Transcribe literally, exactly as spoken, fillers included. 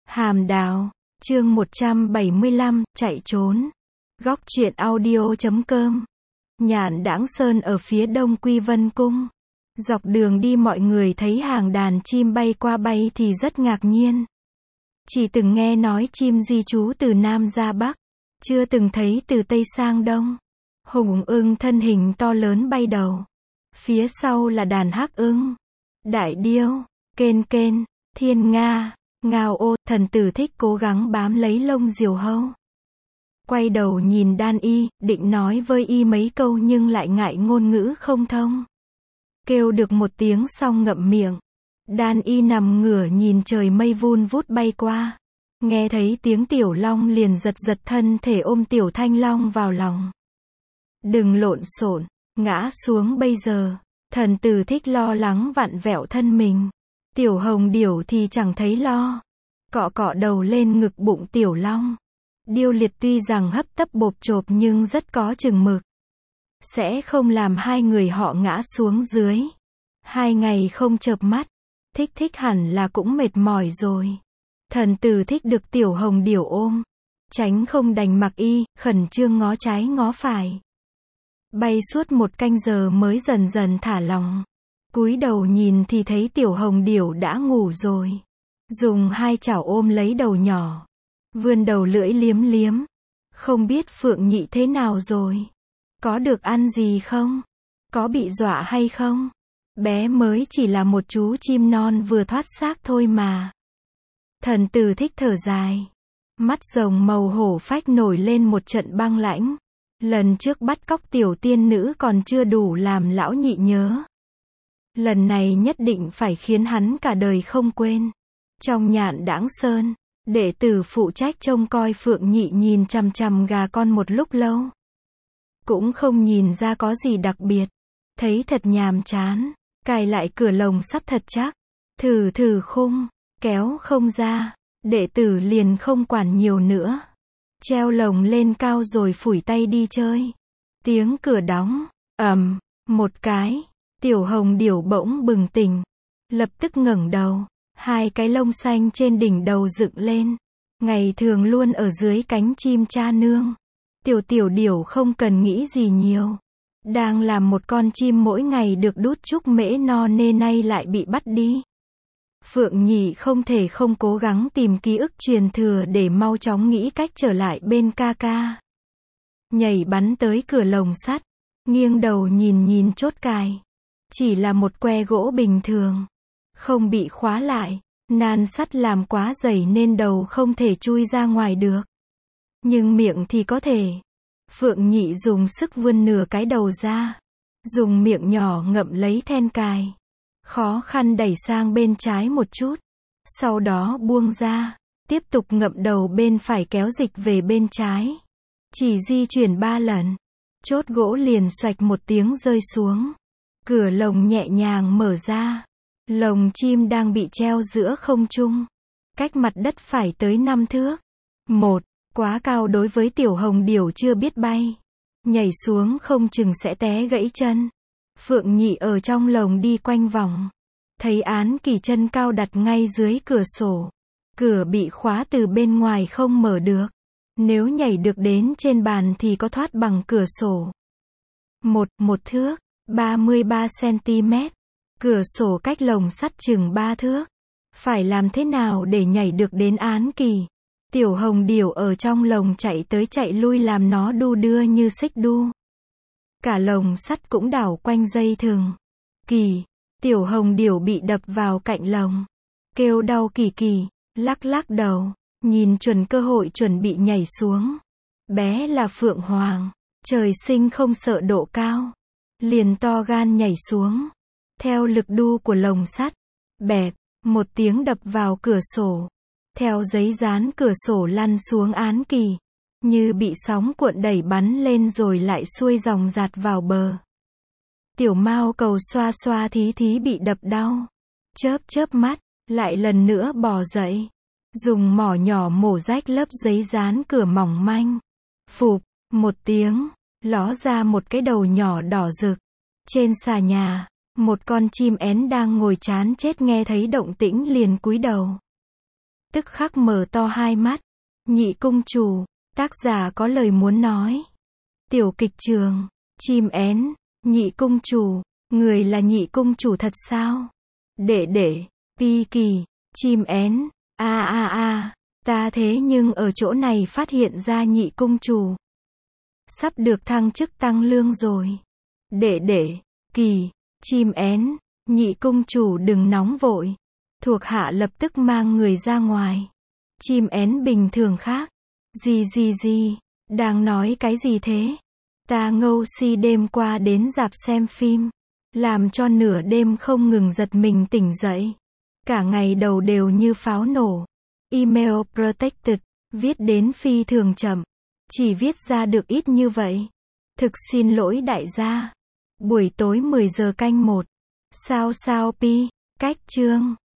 Hàm Đào, chương một trăm bảy mươi lăm, chạy trốn. Góc truyện audio chấm com. Nhạn Đãng Sơn ở phía đông Quy Vân Cung. Dọc đường đi mọi người thấy hàng đàn chim bay qua bay thì rất ngạc nhiên. Chỉ từng nghe nói chim di trú từ Nam ra Bắc, chưa từng thấy từ Tây sang Đông. Hùng ưng thân hình to lớn bay đầu. Phía sau là đàn hắc ưng, đại điêu, kên kên, thiên nga, ngao ô. Thần Tử Thích cố gắng bám lấy lông diều hâu. Quay đầu nhìn Đan Y, định nói với y mấy câu nhưng lại ngại ngôn ngữ không thông. Kêu được một tiếng xong ngậm miệng. Đan Y nằm ngửa nhìn trời mây vun vút bay qua. Nghe thấy tiếng Tiểu Long liền giật giật thân thể ôm Tiểu Thanh Long vào lòng. Đừng lộn xộn, ngã xuống bây giờ. Thần Tử Thích lo lắng vặn vẹo thân mình. Tiểu Hồng Điểu thì chẳng thấy lo. Cọ cọ đầu lên ngực bụng Tiểu Long. Điêu Liệt tuy rằng hấp tấp bộp chộp nhưng rất có chừng mực. Sẽ không làm hai người họ ngã xuống dưới. Hai ngày không chợp mắt. Thích Thích hẳn là cũng mệt mỏi rồi. Thần Tử Thích được Tiểu Hồng Điểu ôm. Tránh không đành mặc y, khẩn trương ngó trái ngó phải. Bay suốt một canh giờ mới dần dần thả lòng. Cúi đầu nhìn thì thấy Tiểu Hồng Điểu đã ngủ rồi. Dùng hai chảo ôm lấy đầu nhỏ. Vươn đầu lưỡi liếm liếm. Không biết Phượng Nhị thế nào rồi? Có được ăn gì không? Có bị dọa hay không? Bé mới chỉ là một chú chim non vừa thoát xác thôi mà. Thần Tử Thích thở dài. Mắt rồng màu hổ phách nổi lên một trận băng lãnh. Lần trước bắt cóc tiểu tiên nữ còn chưa đủ làm lão nhị nhớ. Lần này nhất định phải khiến hắn cả đời không quên. Trong Nhạn Đãng Sơn, đệ tử phụ trách trông coi Phượng Nhị nhìn chằm chằm gà con một lúc lâu. Cũng không nhìn ra có gì đặc biệt. Thấy thật nhàm chán. Cài lại cửa lồng sắt thật chắc. Thử thử khung, kéo không ra. Đệ tử liền không quản nhiều nữa. Treo lồng lên cao rồi phủi tay đi chơi. Tiếng cửa đóng, ầm, một cái. Tiểu Hồng Điểu bỗng bừng tỉnh. Lập tức ngẩng đầu. Hai cái lông xanh trên đỉnh đầu dựng lên. Ngày thường luôn ở dưới cánh chim cha nương. Tiểu tiểu điểu không cần nghĩ gì nhiều. Đang làm một con chim mỗi ngày được đút chúc mễ no nên nay lại bị bắt đi. Phượng Nhị không thể không cố gắng tìm ký ức truyền thừa để mau chóng nghĩ cách trở lại bên ca ca. Nhảy bắn tới cửa lồng sắt. Nghiêng đầu nhìn nhìn chốt cài. Chỉ là một que gỗ bình thường. Không bị khóa lại. Nan sắt làm quá dày nên đầu không thể chui ra ngoài được. Nhưng miệng thì có thể. Phượng Nhị dùng sức vươn nửa cái đầu ra. Dùng miệng nhỏ ngậm lấy then cài. Khó khăn đẩy sang bên trái một chút. Sau đó buông ra. Tiếp tục ngậm đầu bên phải kéo dịch về bên trái. Chỉ di chuyển ba lần. Chốt gỗ liền xoạch một tiếng rơi xuống. Cửa lồng nhẹ nhàng mở ra. Lồng chim đang bị treo giữa không trung. Cách mặt đất phải tới năm thước. Một, quá cao đối với Tiểu Hồng Điểu chưa biết bay. Nhảy xuống không chừng sẽ té gãy chân. Phượng Nhị ở trong lồng đi quanh vòng. Thấy Án Kỳ chân cao đặt ngay dưới cửa sổ. Cửa bị khóa từ bên ngoài không mở được. Nếu nhảy được đến trên bàn thì có thoát bằng cửa sổ. Một, một thước, ba mươi ba xăng-ti-mét. Cửa sổ cách lồng sắt chừng ba thước. Phải làm thế nào để nhảy được đến Án Kỳ? Tiểu Hồng Điểu ở trong lồng chạy tới chạy lui làm nó đu đưa như xích đu. Cả lồng sắt cũng đảo quanh dây thừng. Kỳ, Tiểu Hồng Điểu bị đập vào cạnh lồng. Kêu đau kỳ kỳ, lắc lắc đầu, nhìn chuẩn cơ hội chuẩn bị nhảy xuống. Bé là Phượng Hoàng, trời sinh không sợ độ cao. Liền to gan nhảy xuống. Theo lực đu của lồng sắt, bẹp, một tiếng đập vào cửa sổ. Theo giấy dán cửa sổ lăn xuống Án Kỳ. Như bị sóng cuộn đẩy bắn lên rồi lại xuôi dòng dạt vào bờ. Tiểu Mao Cầu xoa xoa thí thí bị đập đau. Chớp chớp mắt, lại lần nữa bò dậy. Dùng mỏ nhỏ mổ rách lớp giấy dán cửa mỏng manh. Phụp, một tiếng, ló ra một cái đầu nhỏ đỏ rực. Trên xà nhà, một con chim én đang ngồi chán chết nghe thấy động tĩnh liền cúi đầu. tức khắc mở to hai mắt. Nhị cung chủ, tác giả có lời muốn nói. Tiểu kịch trường, chim én, nhị cung chủ, người là nhị cung chủ thật sao? Đệ đệ, pi kỳ, chim én, a a a, ta thế nhưng ở chỗ này phát hiện ra nhị cung chủ. Sắp được thăng chức tăng lương rồi. Đệ đệ, kỳ, chim én, nhị cung chủ đừng nóng vội. Thuộc hạ lập tức mang người ra ngoài. Chim én bình thường khác. Gì gì gì, đang nói cái gì thế? Ta ngâu si đêm qua đến rạp xem phim. Làm cho nửa đêm không ngừng giật mình tỉnh dậy. Cả ngày đầu đều như pháo nổ. Email protected, viết đến phi thường chậm. Chỉ viết ra được ít như vậy. Thực xin lỗi đại gia. Buổi tối mười giờ canh một. Sao sao pi, cách chương.